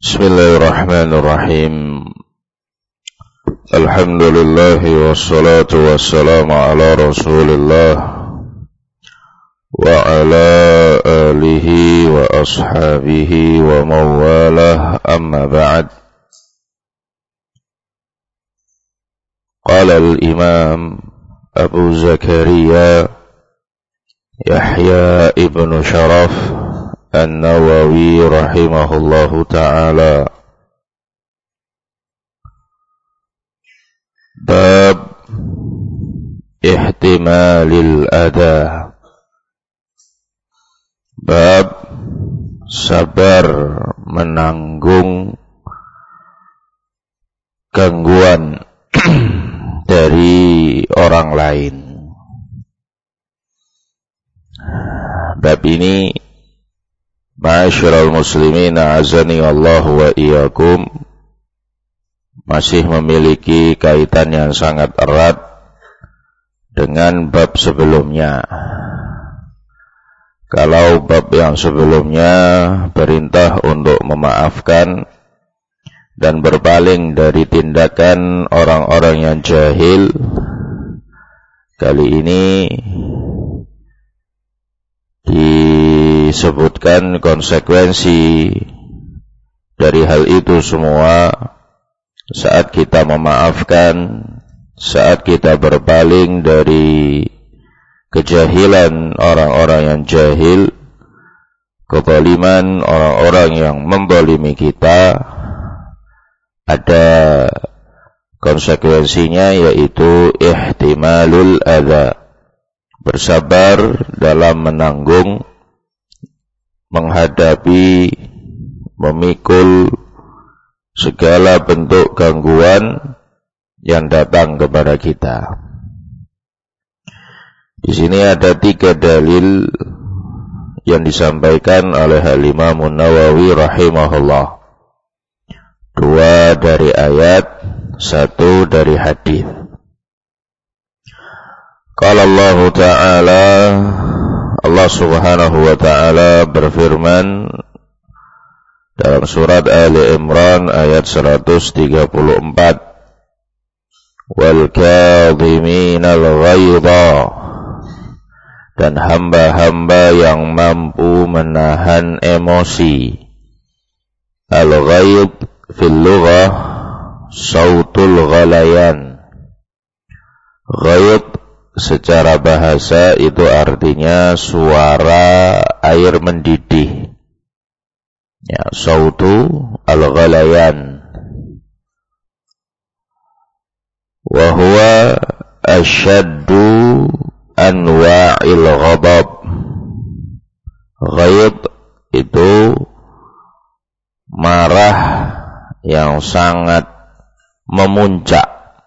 Bismillahirrahmanirrahim. Alhamdulillah wassalatu wassalamu ala Rasulillah wa ala alihi wa ashabihi wa mawalah, amma ba'd. Qala al-imam Abu Zakaria Yahya ibn Sharaf An-Nawawi rahimahullahu ta'ala, bab ihtimalil adha, bab sabar menanggung gangguan dari orang lain. Bab ini, ma'asyiral muslimin a'azani Allah wa iyyakum, masih memiliki kaitan yang sangat erat dengan bab sebelumnya. Kalau bab yang sebelumnya perintah untuk memaafkan dan berpaling dari tindakan orang-orang yang jahil, kali ini disebutkan konsekuensi dari hal itu semua saat kita memaafkan, saat kita berpaling dari kejahilan orang-orang yang jahil, kezaliman orang-orang yang menzalimi kita. Ada konsekuensinya, yaitu ihtimalul adza, bersabar dalam menanggung, menghadapi, memikul segala bentuk gangguan yang datang kepada kita. Di sini ada 3 dalil yang disampaikan oleh Al-Imam An-Nawawi rahimahullah. 2 dari ayat, 1 dari hadis. Qala Allah Ta'ala, Allah Subhanahu wa Ta'ala berfirman dalam surat Ali Imran ayat 134, wal kadhiminal ghaidha, dan hamba-hamba yang mampu menahan emosi. Al-ghaid fil lughah sautul ghalayan. Ghaid secara bahasa itu artinya suara air mendidih. Ya, sautu al-ghalayan. Wa huwa asyaddu anwa'il ghadab. Ghaid itu marah yang sangat memuncak.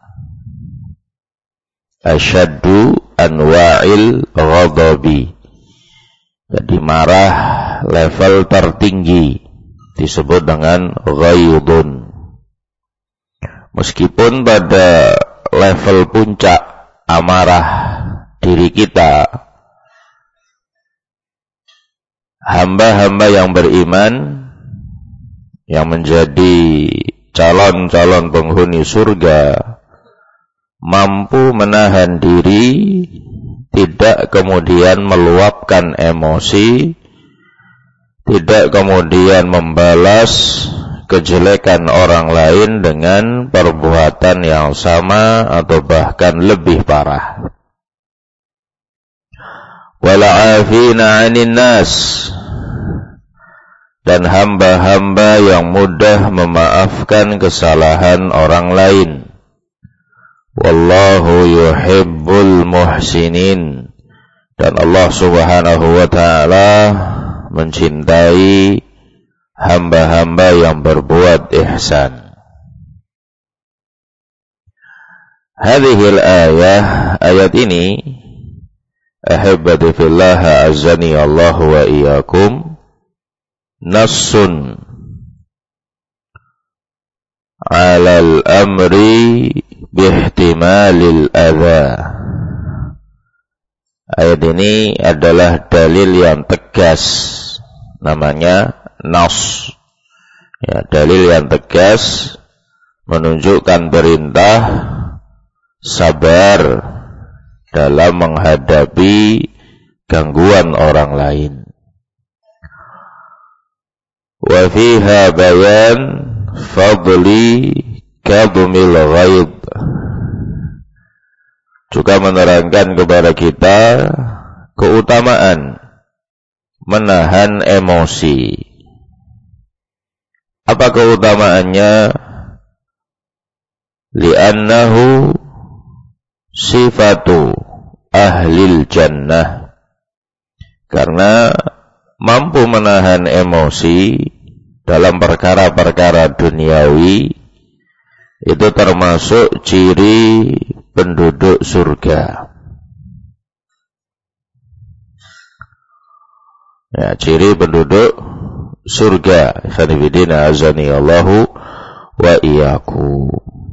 Asyaddu anwa'il ghadabi, jadi marah level tertinggi disebut dengan ghaidun. Meskipun pada level puncak amarah diri kita, hamba-hamba yang beriman yang menjadi calon-calon penghuni surga mampu menahan diri, tidak kemudian meluapkan emosi, tidak kemudian membalas kejelekan orang lain dengan perbuatan yang sama atau bahkan lebih parah. Wala 'afina 'anil nas, dan hamba-hamba yang mudah memaafkan kesalahan orang lain. Wallahu yuhibbul muhsinin, dan Allah Subhanahu wa Ta'ala mencintai hamba-hamba yang berbuat ihsan. Hadhil ayah, ayat ini, ahibbati fillah azani Allah wa iyyakum, nassun alal amri bihtimalil adha. Ayat ini adalah dalil yang tegas, namanya nas, Ya, dalil yang tegas menunjukkan perintah sabar dalam menghadapi gangguan orang lain. Wa fiha bayan fadli kadhumil ghaib. Juga menerangkan kepada kita keutamaan menahan emosi. Apa keutamaannya? Li'annahu sifatu ahlil jannah. Karena mampu menahan emosi dalam perkara-perkara duniawi itu termasuk ciri penduduk surga. Ya, ciri penduduk surga. Khanifidina azani Allahu wa iyyakum.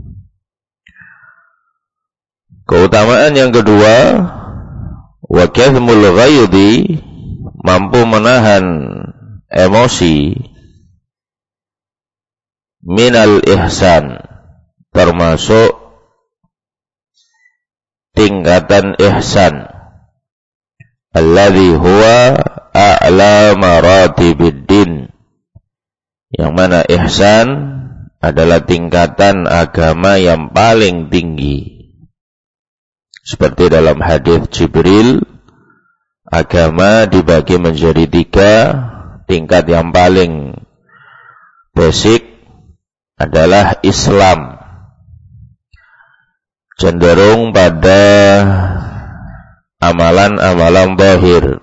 Keutamaan yang kedua, wa kadhmul ghaidhi, mampu menahan emosi, minal ihsan, termasuk tingkatan ihsan, alladhi huwa a'la maratibiddin, yang mana ihsan adalah tingkatan agama yang paling tinggi. Seperti dalam hadis Jibril, agama dibagi menjadi 3. Tingkat yang paling basic adalah Islam, cenderung pada amalan-amalan zahir.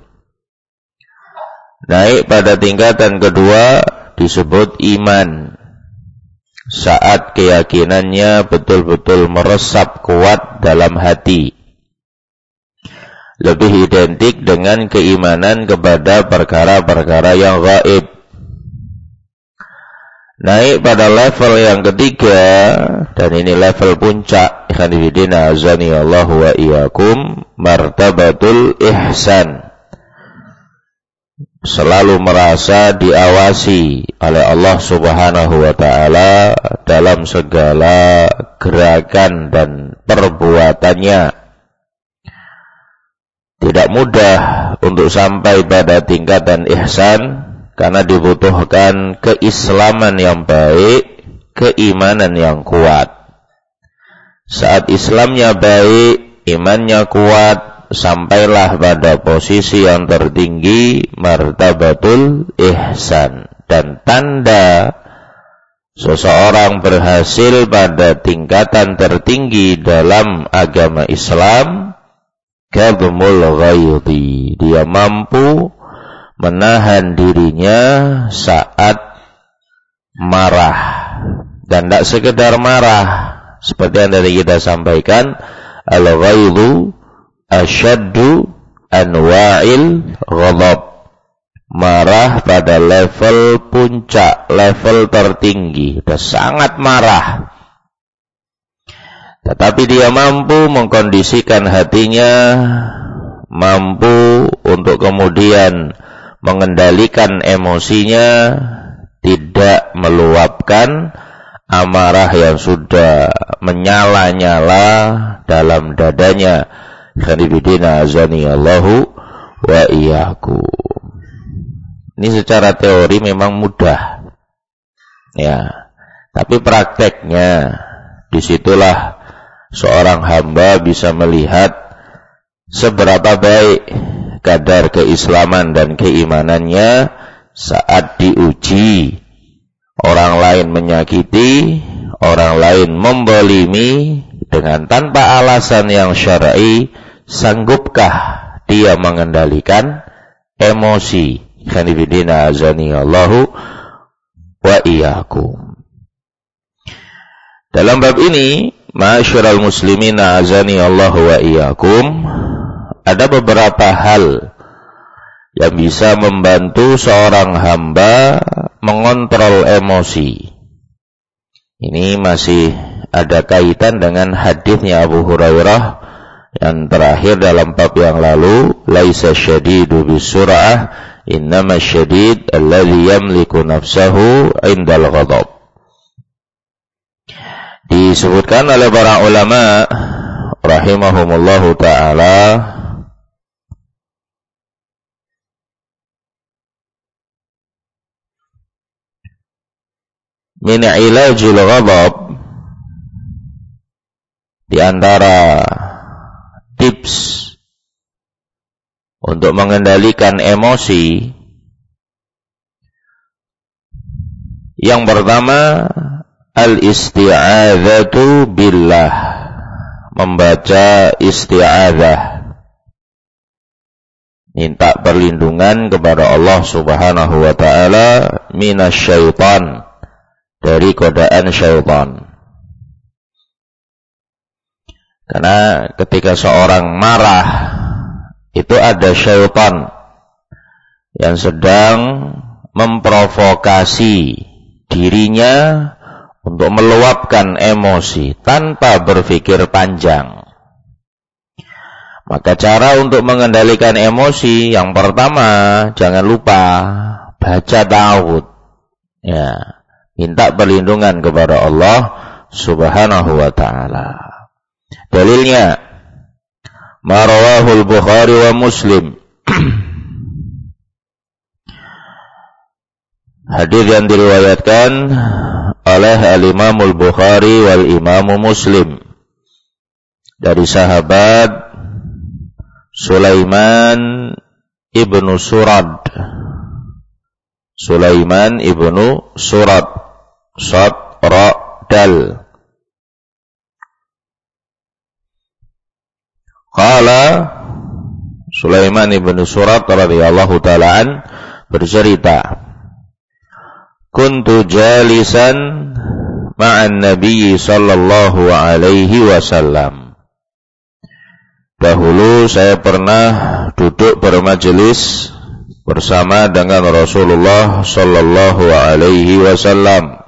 Naik pada tingkatan kedua disebut iman, saat keyakinannya betul-betul meresap kuat dalam hati, lebih identik dengan keimanan kepada perkara-perkara yang gaib. Naik pada level yang ketiga, dan ini level puncak, ikhwanifidina azani Allahu wa iyyakum, martabatul ihsan, selalu merasa diawasi oleh Allah Subhanahu wa ta'ala dalam segala gerakan dan perbuatannya. Tidak mudah untuk sampai pada tingkatan ihsan, karena dibutuhkan keislaman yang baik, keimanan yang kuat. Saat Islamnya baik, imannya kuat, sampailah pada posisi yang tertinggi, martabatul ihsan. Dan tanda seseorang berhasil pada tingkatan tertinggi dalam agama Islam, kadhmul ghaidhi, dia mampu menahan dirinya saat marah. Dan tidak sekedar marah, seperti yang tadi kita sampaikan, al-ghaidhu asyaddu anwa'il ghadab, marah pada level puncak, level tertinggi, sudah sangat marah. Tetapi dia mampu mengkondisikan hatinya, mampu untuk kemudian mengendalikan emosinya, tidak meluapkan amarah yang sudah menyala-nyala dalam dadanya. Khanifidina azani Allahu wa iyyakum. Ini secara teori memang mudah, ya, tapi prakteknya disitulah seorang hamba bisa melihat seberapa baik kadar keislaman dan keimanannya saat diuji. Orang lain menyakiti, orang lain membolimi dengan tanpa alasan yang syar'i, sanggupkah dia mengendalikan emosi? Khanifidina azani Allahu wa iyyakum. Dalam bab ini, ma'asyiral muslimina azani Allahu wa iyyakum, ada beberapa hal yang bisa membantu seorang hamba mengontrol emosi. Ini masih ada kaitan dengan hadisnya Abu Hurairah yang terakhir dalam bab yang lalu, laisa syadidu bisur'ah Innama syadid alladhi yamliku nafsahu indal ghadab. Disebutkan oleh para ulama rahimahumullahu ta'ala, min ilajil ghadab, di antara tips untuk mengendalikan emosi, yang pertama al-isti'adzatu billah, membaca isti'adzah, minta perlindungan kepada Allah Subhanahu wa ta'ala minasyaitan, dari godaan syaitan. Karena ketika seorang marah, itu ada syaitan yang sedang memprovokasi dirinya untuk meluapkan emosi tanpa berpikir panjang. Maka cara untuk mengendalikan emosi, yang pertama, jangan lupa baca ta'awudz. Ya, minta perlindungan kepada Allah Subhanahu wa ta'ala. Dalilnya ma rawahul Bukhari wa Muslim, hadis yang diriwayatkan oleh al-Imamul Bukhari wal Imamu Muslim dari sahabat Sulaiman ibnu Surad. Sulaiman ibnu Surad, Sad Ra Dal. Qala, Sulaiman ibnu Surad radhiyallahu ta'ala an bercerita, kuntu jalisan ma'an Nabi sallallahu alaihi wasallam. Dahulu saya pernah duduk bermajelis bersama dengan Rasulullah sallallahu alaihi wasallam.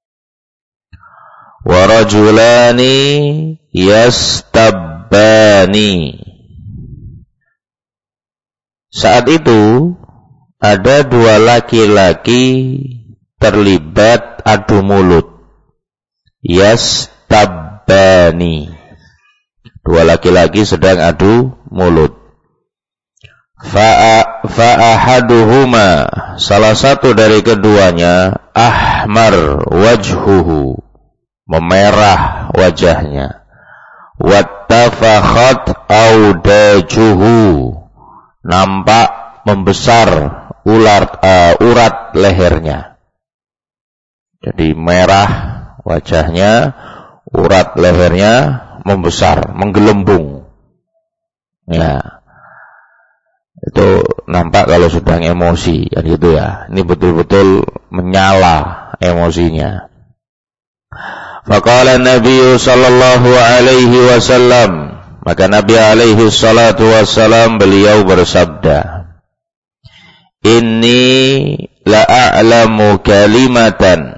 Wa rajulani yastabbani. Saat itu ada dua laki-laki terlibat adu mulut. Yastabbani. Dua laki-laki sedang adu mulut. Fa'ahaduhuma, salah satu dari keduanya, ahmar wajhuhu, memerah wajahnya. Wattafakhat audajuhu, nampak membesar urat lehernya. Jadi merah wajahnya, urat lehernya membesar, menggelembung. Ya, itu nampak kalau sedang emosi, kan gitu ya. Ini betul-betul menyala emosinya. Faqala Nabi sallallahu alaihi wasallam, maka Nabi alaihi salatu wasallam beliau bersabda, inni la a'lamu kalimatan,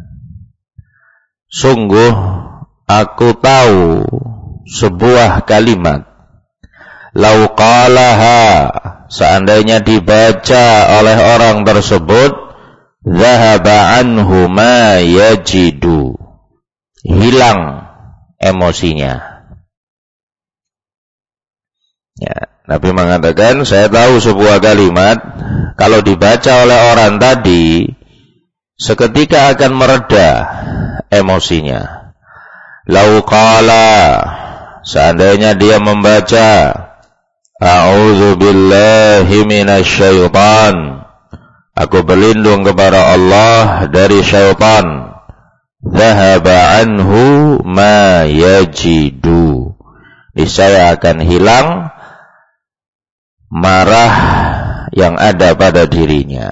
sungguh aku tahu sebuah kalimat, lau qalaha, seandainya dibaca oleh orang tersebut, zahaba anhu ma yajidu, hilang emosinya. Ya, Nabi mengatakan, saya tahu sebuah kalimat, kalau dibaca oleh orang tadi, seketika akan mereda emosinya. Lau qala, seandainya dia membaca, a'udzu billahi minasyaitan, aku berlindung kepada Allah dari syaitan, zahaba anhu ma yajidu, niscaya akan hilang marah yang ada pada dirinya.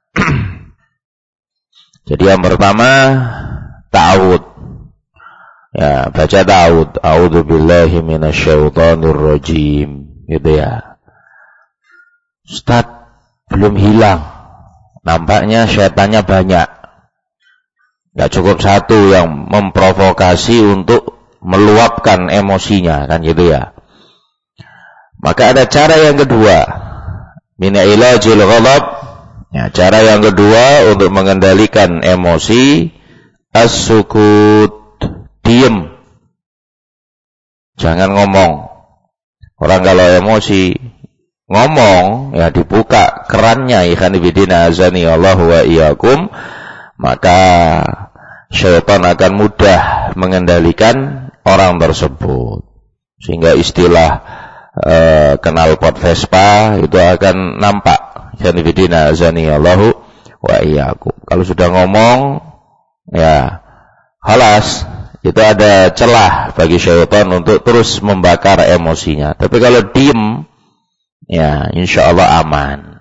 Jadi yang pertama, ta'awudz. Ya, baca ta'awudz, a'udzu billahi minasyaitonir rajim, gitu ya. Ustaz, belum hilang. Nampaknya syaitannya banyak. Enggak cukup satu yang memprovokasi untuk meluapkan emosinya, kan gitu ya. Maka ada cara yang kedua. min ilajil ghadab, ya, cara yang kedua untuk mengendalikan emosi, as-sukut, diam. Jangan ngomong. Orang kalau emosi ngomong, ya dibuka kerannya, ikhwan fillah azani Allahu wa iyyakum, maka syaitan akan mudah mengendalikan orang tersebut. Sehingga istilah knalpot Vespa itu akan nampak. Ikhwan fillah azani Allahu wa iyyakum. Kalau sudah ngomong, ya halas, itu ada celah bagi syaitan untuk terus membakar emosinya. Tapi kalau diem, ya insyaallah aman.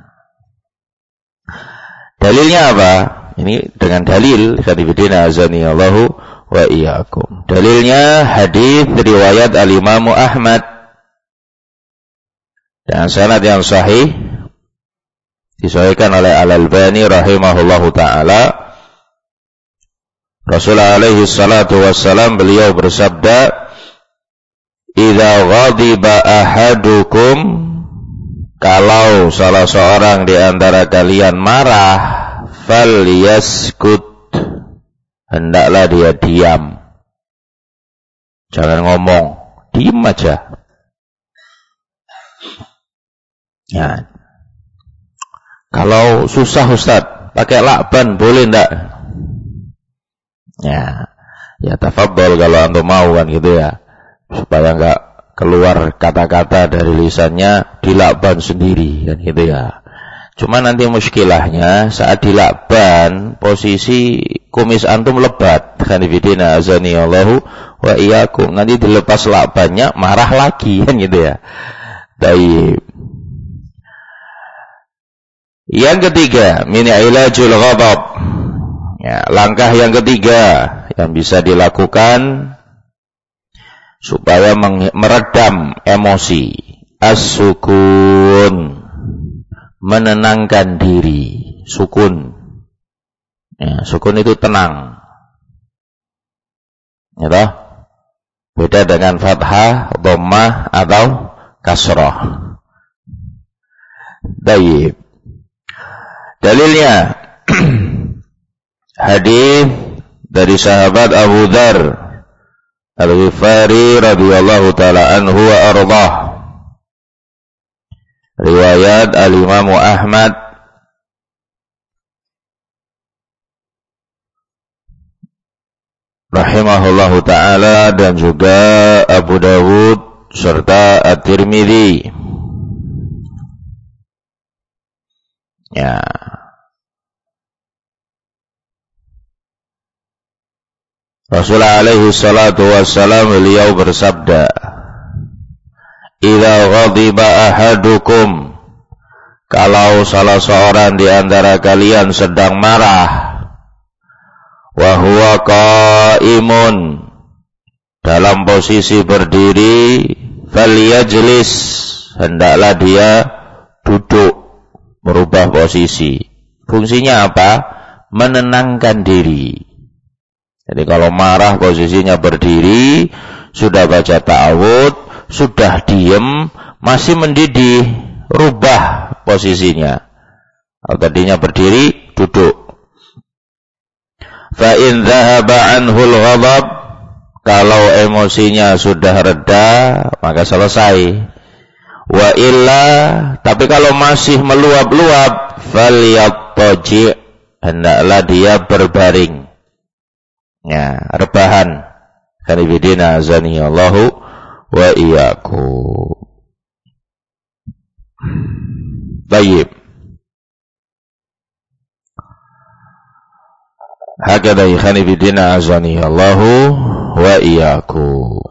Dalilnya apa? Ini dengan dalil kadibidina azani Allahu wa iyyakum. Dalilnya hadis riwayat al-Imam Ahmad dan sanad yang sahih disahihkan oleh Al-Albani rahimahullahu taala. Rasulullah alaihi salatu wassalam beliau bersabda, "Idza ghadiba ahadukum," kalau salah seorang di antara kalian marah, "falyaskut," hendaklah dia diam. Jangan ngomong, diam aja. Ya. Kalau susah Ustaz, pakai lakban boleh enggak? Ya tafadhol kalau antum mau kan gitu ya. Supaya enggak keluar kata-kata dari lisannya, dilakban sendiri kan gitu ya. Cuma nanti muskilahnya saat dilakban posisi kumis antum lebat. Khanifidina azani Allahu wa iyyakum. Nanti dilepas lakbannya marah lagi kan gitu ya. Baik. Yang ketiga, min ilajul ghadab. Ya, langkah yang ketiga yang bisa dilakukan supaya meredam emosi, as-sukun, menenangkan diri, sukun. Ya, sukun itu tenang. Ya toh? Beda dengan fathah, dhammah atau kasrah. Baik. Dalilnya hadis dari sahabat Abu Dzar Al-Ghifari radhiyallahu taala anhu wa ardhah. Riwayat Al-Imam Ahmad rahimahullahu taala dan juga Abu Dawud serta At-Tirmidzi. Ya. Rasulullah alaihi salatu wassalam beliau bersabda, "Idza ghadiba ahadukum," kalau salah seorang di antara kalian sedang marah, wa huwa qaimun, dalam posisi berdiri, falyajlis, hendaklah dia duduk, merubah posisi. Fungsinya apa? Menenangkan diri. Jadi kalau marah posisinya berdiri, sudah baca ta'awud, sudah diem, masih mendidih, rubah posisinya. Kalau tadinya berdiri, duduk. Fa in dhahaba anhul ghadab, kalau emosinya sudah reda, maka selesai. Wa illa, tapi kalau masih meluap-luap, falyattaji', hendaklah dia berbaring. Ya, rebahan. Khanifidina azani Allahu wa iyyakum. Baik. Hakada khanifidina azani Allahu wa iyyakum.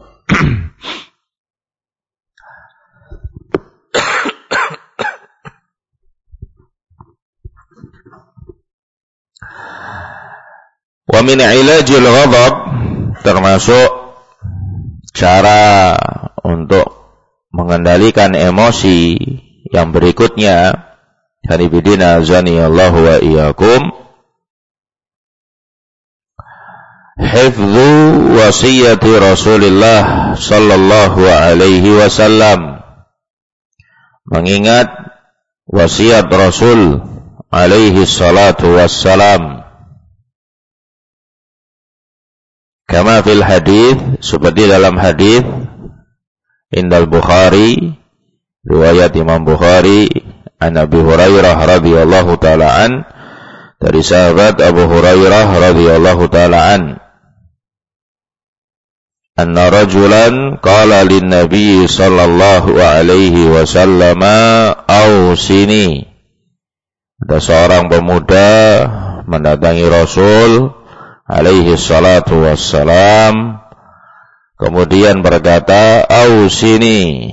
Wa min ilajil ghadab, termasuk cara untuk mengendalikan emosi yang berikutnya, hanibidina azani Allah wa iyyakum, hifdzu wasiyati Rasulullah sallallahu alaihi wasallam, mengingat wasiat Rasul alaihi salatu wassalam. Kama fil hadith, seperti dalam hadith indal Bukhari, riwayat Imam Bukhari, an Abi Hurairah radhiyallahu ta'ala an, dari sahabat Abu Hurairah radhiyallahu ta'ala an, anna rajulan qala lin nabiy sallallahu alaihi wasallam ausini. Ada seorang pemuda mendatangi Rasul alaihi salatu wassalam, kemudian berkata, ausini,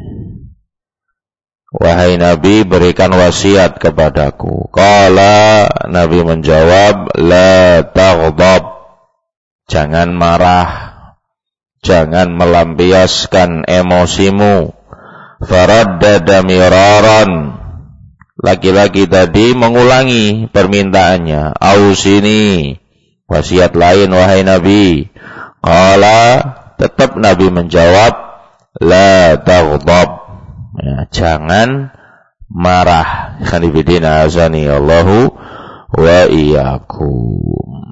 wahai Nabi, berikan wasiat kepadaku. Qala, Nabi menjawab, la taghdab, jangan marah, jangan melampiaskan emosimu. Faraddada miraran, laki-laki tadi mengulangi permintaannya, ausini, wasiat lain wahai Nabi. Qala, tetap Nabi menjawab, la taghdab, ya, jangan marah. Khanifidina azani Allahu wa iyyakum.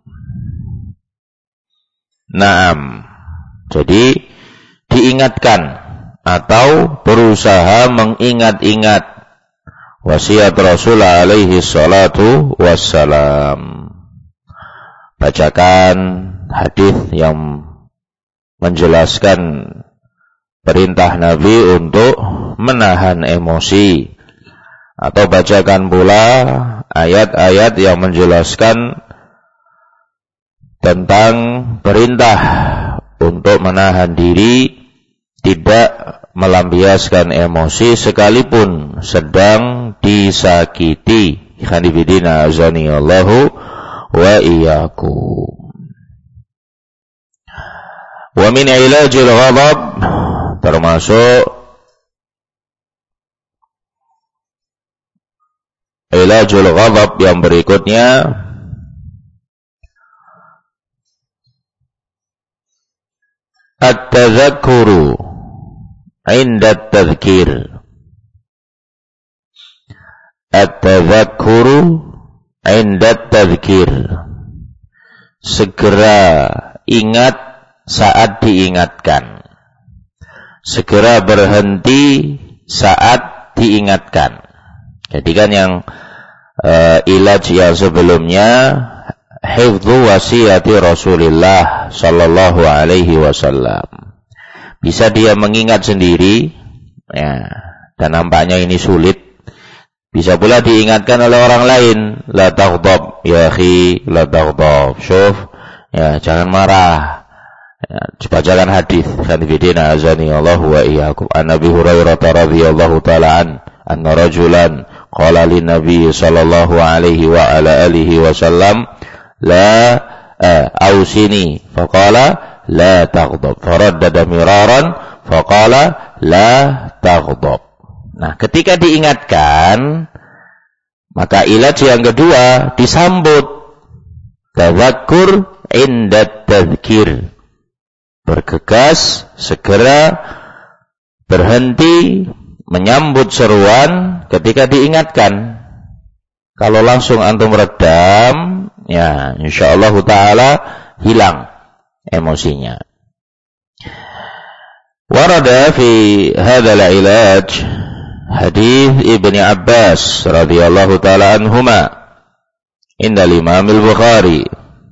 Naam. Jadi diingatkan atau berusaha mengingat-ingat wasiat Rasul alaihi salatu wassalam. Bacakan hadis yang menjelaskan perintah Nabi untuk menahan emosi, atau bacakan pula ayat-ayat yang menjelaskan tentang perintah untuk menahan diri, tidak melampiaskan emosi sekalipun sedang disakiti. Khanifidina azani Allahu wa iyyakum. Wa min ilajil ghadab, termasuk ilajul ghadab yang berikutnya, at-tadzakkuru 'inda at-tadhkir. At-tadzakkuru 'inda at-tadhkir, segera ingat saat diingatkan, segera berhenti saat diingatkan. Jadi kan yang ilaj yang sebelumnya, hifdzu wasiyati Rasulillah sallallahu alaihi wasallam. Bisa dia mengingat sendiri, ya, dan nampaknya ini sulit. Bisa pula diingatkan oleh orang lain, la taghdab ya akhi, la taghdab, syuf, ya, jangan marah. Ya, bacakan hadis. Khanifidina azani Allah wa iyyakum. An Nabi Hurairah radhiyallahu ta'ala anna rajulan qala lin nabiy sallallahu alaihi wa ala alihi wasallam, la ausini, faqala la taghdab, faraddada miraran, faqala la taghdab. Nah, ketika diingatkan, maka ilaj yang kedua disambut, tadzakkur inda tadzkir, bergegas, segera berhenti menyambut seruan ketika diingatkan. Kalau langsung antum redam, ya, insyaallah ta'ala hilang emosinya. Warada fi hadzal ilaj hadis Ibnu Abbas radhiyallahu ta'ala anhuma inda Imam al-Bukhari.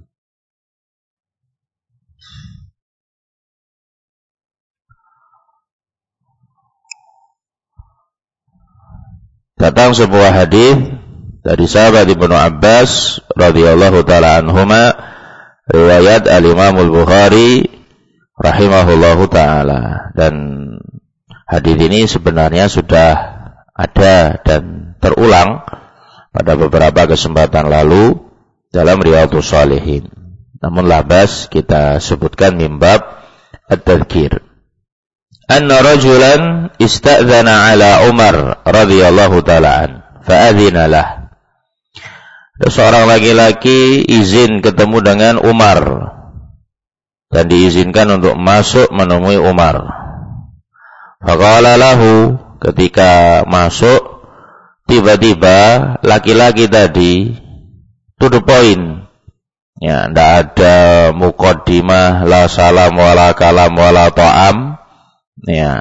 Datang sebuah hadis dari sahabat Ibnu Abbas radhiyallahu ta'ala anhuma, riwayat al-Imam al-Bukhari rahimahullahu ta'ala. Dan hadis ini sebenarnya sudah ada dan terulang pada beberapa kesempatan lalu dalam Riyadhus Shalihin. Namun labas kita sebutkan mimbab at-tadhkir. Anna rajulan ista'dzana ala Umar radhiyallahu ta'ala an, fa'adzina lah. Ada seorang laki-laki izin ketemu dengan Umar dan diizinkan untuk masuk menemui Umar. Faqala lahu, ketika masuk tiba-tiba laki-laki tadi to the point. Ya, ndak ada muqaddimah, la salam wala kalam wala ta'am. Ya.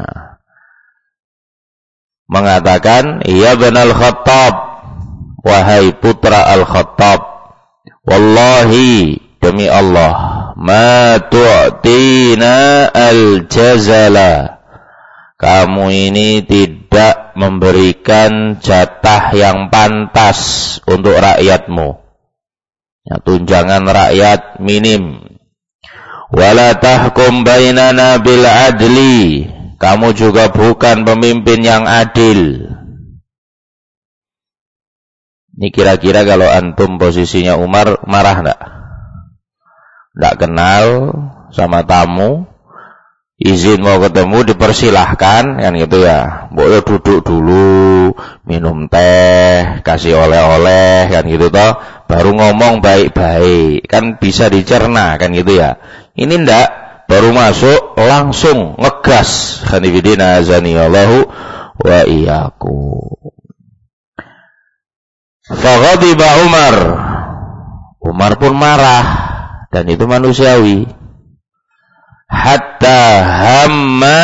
Mengatakan, "Ya Ibnul Khattab, wahai putra Al-Khattab, wallahi demi Allah, ma tu'tina al-jazala." Kamu ini tidak memberikan jatah yang pantas untuk rakyatmu. Ya, tunjangan rakyat minim. Wala tahkum bainana bil adli. Kamu juga bukan pemimpin yang adil. Ini kira-kira kalau antum posisinya Umar, marah enggak? Enggak kenal sama tamu, izin mau ketemu dipersilahkan, kan gitu ya. Boleh duduk dulu, minum teh, kasih oleh-oleh, kan gitu toh. Baru ngomong baik-baik, kan bisa dicerna, kan gitu ya. Ini ndak, baru masuk langsung ngegas. Khanifidina azanillahu wa iyyakum. Faghadiba Umar. Umar pun marah, dan itu manusiawi. Hatta hamma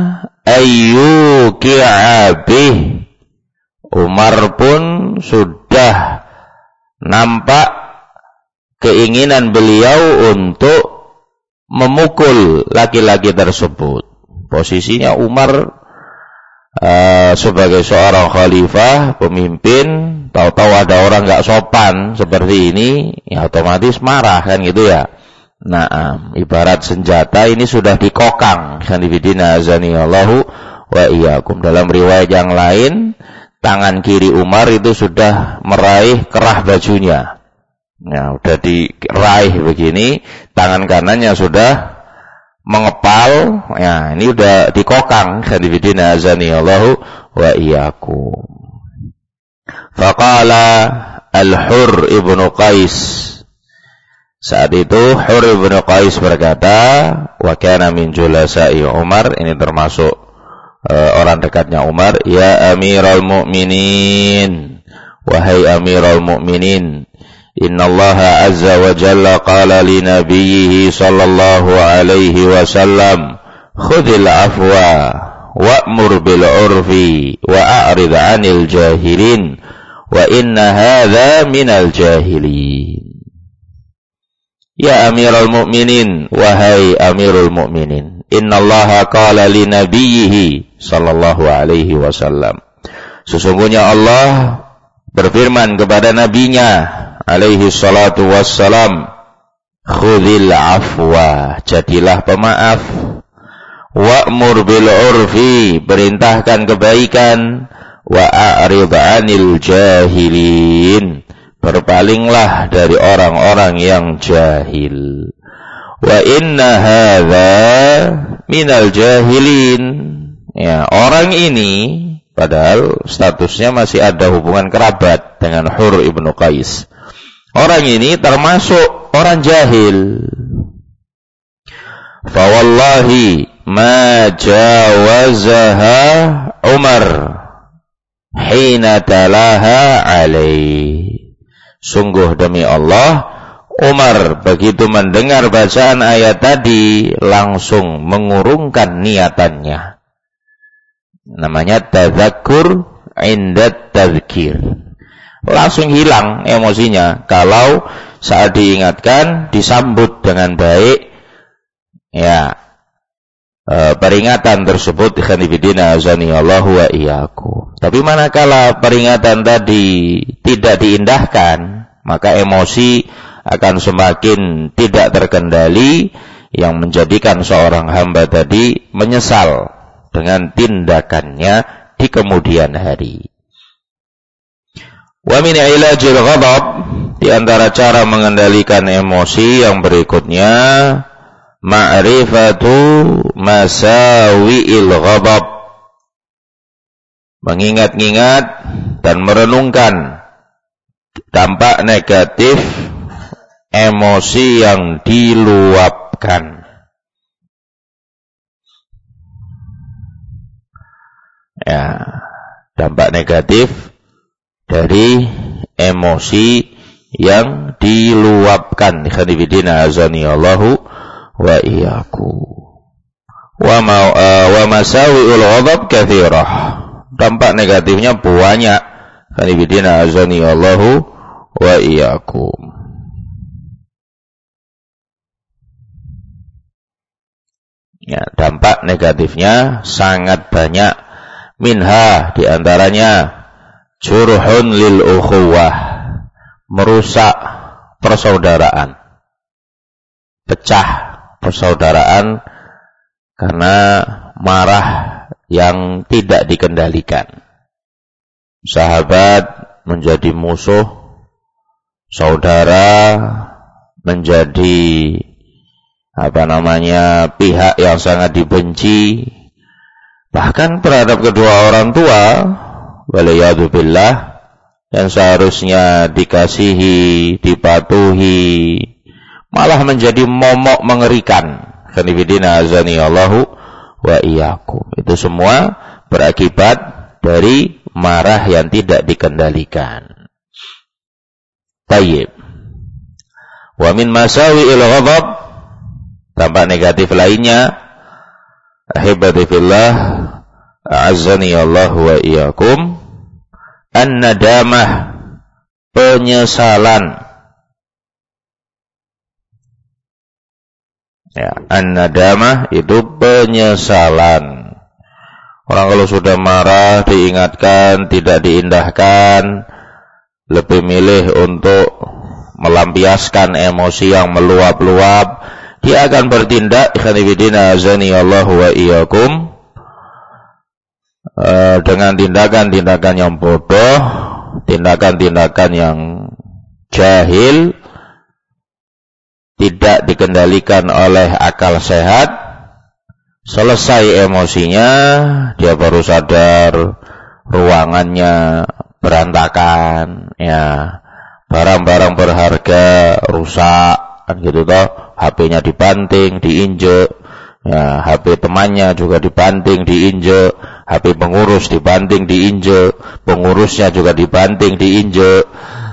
ayyuki'a bih. Umar pun sudah nampak keinginan beliau untuk memukul laki-laki tersebut. Posisinya Umar sebagai seorang khalifah, pemimpin, tahu-tahu ada orang gak sopan seperti ini, ya otomatis marah, kan gitu ya. Nah, ibarat senjata ini sudah dikokang. Khanifidina azanillahu wa iyyakum. Dalam riwayat yang lain, tangan kiri Umar itu sudah meraih kerah bajunya. Ya, udah diraih begini, tangan kanannya sudah mengepal. Ya, ini udah dikokang. Khanifidina azanillahu wa iyyakum. Faqala Al-Hurr ibnu Qais. Saat itu Hurr ibn Qais berkata, wa kana min julasa'i Umar, ini termasuk orang dekatnya Umar, ya Amirul Mu'minin, wahai Amirul Mu'minin, innallaha azza wa jalla qala li nabiyhi sallallahu alaihi wasallam, khudhil afwa wa'mur bil urfi wa a'rid 'anil jahilin wa inna hadza minal jahilin. Ya Amirul Mu'minin, wahai Amirul Mu'minin, innallaha qala li nabiyhi sallallahu alaihi wasallam. Sesungguhnya Allah berfirman kepada nabinya alaihi salatu wassalam, khudhil afwa, jadilah pemaaf, wa'mur bil urfi, perintahkan kebaikan, wa a'rid 'anil jahilin, berpalinglah dari orang-orang yang jahil. Wa inna hadza minal jahilin. Ya, orang ini padahal statusnya masih ada hubungan kerabat dengan Hurr ibnu Qais. Orang ini termasuk orang jahil. Fa wallahi ma jawazaha Umar hina talaha alaihi. Sungguh demi Allah, Umar begitu mendengar bacaan ayat tadi langsung mengurungkan niatannya. Namanya tadzakkur indat tadzkir. Langsung hilang emosinya kalau saat diingatkan disambut dengan baik. Ya, peringatan tersebut khanifidina azanillahu wa iyyakum. Tapi manakala peringatan tadi tidak diindahkan, maka emosi akan semakin tidak terkendali yang menjadikan seorang hamba tadi menyesal dengan tindakannya di kemudian hari. Wa min ilajil ghadab, di antara cara mengendalikan emosi yang berikutnya, ma'rifatu masawi'il ghadab, mengingat-ingat dan merenungkan dampak negatif emosi yang diluapkan. Ya, dampak negatif dari emosi yang diluapkan. Khadibidina azani Allahu wa iyyakum. Wa masawi'ul ghadab katsirah. Dampak negatifnya banyak. Khadibidina azani Allahu wa iyyakum. Ya, dampak negatifnya sangat banyak. Minha, diantaranya jurhun lil ukhuwah, merusak persaudaraan, pecah persaudaraan karena marah yang tidak dikendalikan. Sahabat menjadi musuh, saudara menjadi pihak yang sangat dibenci, bahkan terhadap kedua orang tua, waliyadzubillah, yang seharusnya dikasihi, dipatuhi, malah menjadi momok mengerikan. Khonifidina azani Allahu wa iyyakum. Itu semua berakibat dari marah yang tidak dikendalikan. Tayyib. Wa min masawi'il ghadab, dampak negatif lainnya, ahibati fillah, a'azzani Allah wa iyyakum, an-nadamah, penyesalan. Ya, an-nadamah itu penyesalan. Orang kalau sudah marah, diingatkan, tidak diindahkan, lebih milih untuk melampiaskan emosi yang meluap-luap. Dia akan bertindak, ikhwanifidina azani Allah wa iyyakum, dengan tindakan-tindakan yang bodoh, tindakan-tindakan yang jahil, tidak dikendalikan oleh akal sehat. Selesai emosinya, dia baru sadar ruangannya berantakan, ya, barang-barang berharga rusak, kan gitu toh. HP-nya dibanting, diinjek, ya, HP temannya juga dibanting, diinjek, HP pengurus dibanting, diinjek, pengurusnya juga dibanting, diinjek.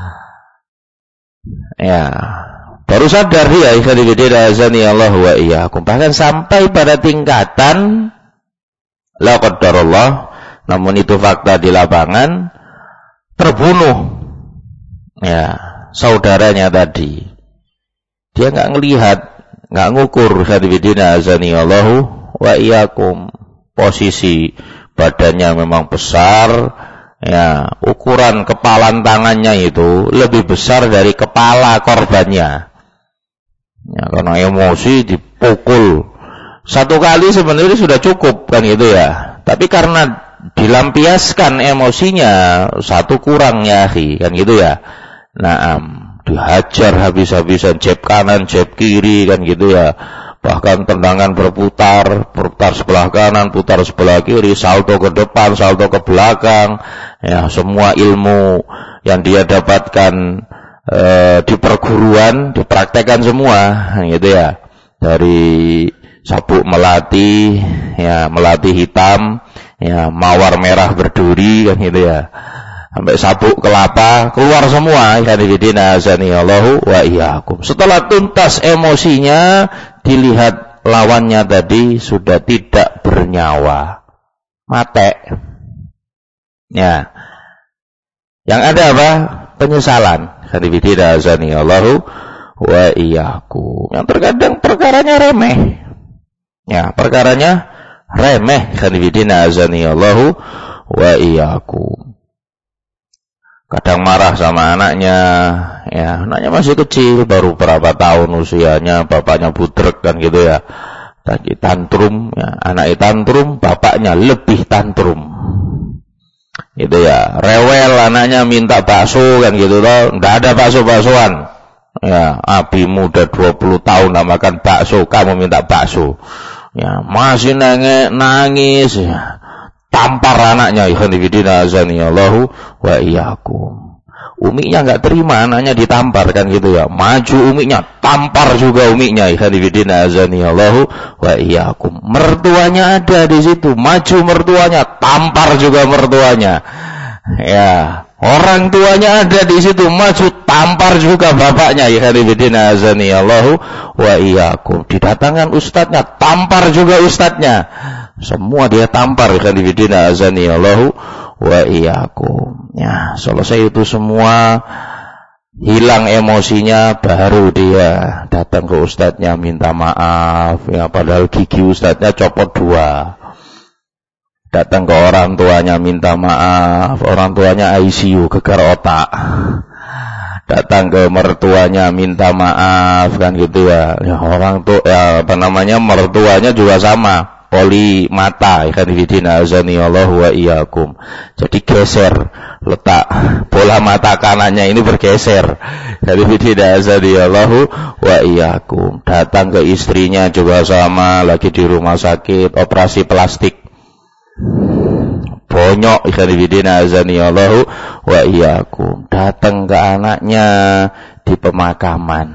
Ya, baru sadar dia, ikhwanifidina azani Allah wa iyyakum. Bahkan sampai pada tingkatan la qadarullah, namun itu fakta di lapangan, terbunuh, ya, saudaranya tadi. Dia enggak ngelihat, enggak ngukur, ikhwanifidina azani Allah wa iyyakum. Posisi badannya memang besar, ya, ukuran kepalan tangannya itu lebih besar dari kepala korbannya. Ya, karena emosi dipukul satu kali sebenarnya sudah cukup, kan gitu ya. Tapi karena dilampiaskan emosinya, satu kurang ya, kan gitu ya. Naam, dihajar habis-habisan, jab kanan, jab kiri, kan gitu ya. Bahkan tendangan berputar, putar sebelah kanan, putar sebelah kiri, salto ke depan, salto ke belakang. Ya, semua ilmu yang dia dapatkan di perguruan dipraktekkan semua, gitu ya. Dari sabuk melati, ya, melati hitam, ya, mawar merah berduri, kan gitu ya. Sampai sabuk kelapa keluar semua, ikhwanifidina azani Allahu wa iyyakum. Setelah tuntas emosinya, dilihat lawannya tadi sudah tidak bernyawa, mate. Ya, yang ada apa? Penyesalan. Ikhwanifidina azani Allahu wa iyyakum. Yang terkadang perkaranya remeh. Ya, perkaranya remeh. Ikhwanifidina azani Allahu wa iyyakum. Kadang marah sama anaknya, ya, anaknya masih kecil, baru berapa tahun usianya, bapaknya budrek, kan gitu ya. Tadi tantrum, ya, anaknya tantrum, bapaknya lebih tantrum. Gitu ya, rewel, anaknya minta bakso, kan gitu toh, enggak ada bakso-baksoan. Ya, abi muda 20 tahun enggak makan bakso, kamu minta bakso. Ya, masih nangis, ya. Tampar anaknya, ikhwanifidina azani Allahu wa iyyakum. Umiknya enggak terima anaknya ditampar, kan gitu ya. Maju umiknya, tampar juga umiknya, ikhwanifidina azani Allahu wa iyyakum. Mertuanya ada di situ, maju mertuanya, tampar juga mertuanya. Ya, Orang tuanya ada di situ, maju tampar juga bapaknya. Ya hadibidina azani Allahu wa iyyakum. Didatangkan ustadznya, tampar juga ustadznya. Semua dia tampar. Ya hadibidina azani Allahu wa iyyakum. Ya, selesai itu semua, hilang emosinya, baru dia datang ke ustadznya minta maaf. Ya, padahal gigi ustadznya copot 2. Datang ke orang tuanya minta maaf, orang tuanya ICU gegar otak. Datang ke mertuanya minta maaf, kan gitu ya. Ya orang tuh ya mertuanya juga sama, poli mata, ikan bidina azani Allah wa iyyakum. Jadi geser letak bola mata kanannya ini bergeser. Jadi bidina azani Allah wa iyyakum. Datang ke istrinya juga sama, lagi di rumah sakit, operasi plastik. Bonyok ikan bidina azani Allahu wa iyyakum. Datang ke anaknya di pemakaman.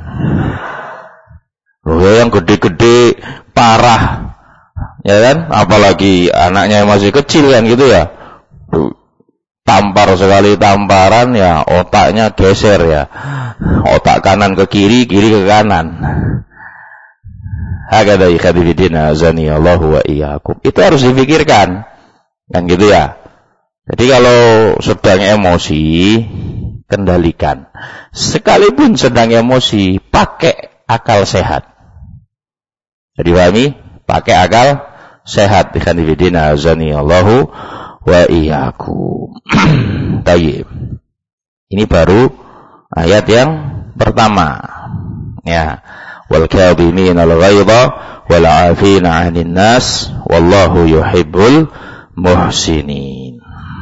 Yang gede-gede parah. Ya kan? Apalagi anaknya yang masih kecil kan gitu ya. Tampar sekali tamparan ya, otaknya geser ya. Otak kanan ke kiri, kiri ke kanan. Hakada ikan bidina azani Allahu wa iyyakum. Itu harus dipikirkan. Kan gitu ya. Jadi kalau sedang emosi, kendalikan. Sekalipun sedang emosi, pakai akal sehat. Jadi pahami? Pakai akal sehat. Ikhwan fillah azani Allahu wa iyyakum. Tayyib. Ini baru ayat yang pertama. Ya. Wal kadhimina al-ghaidha wal 'afina 'anil nas wallahu yuhibbul muhsinin.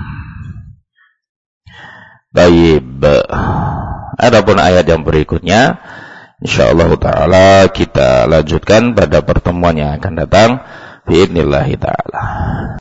Baik. Adapun ayat yang berikutnya, insyaallah taala kita lanjutkan pada pertemuan yang akan datang. Biidznillah taala.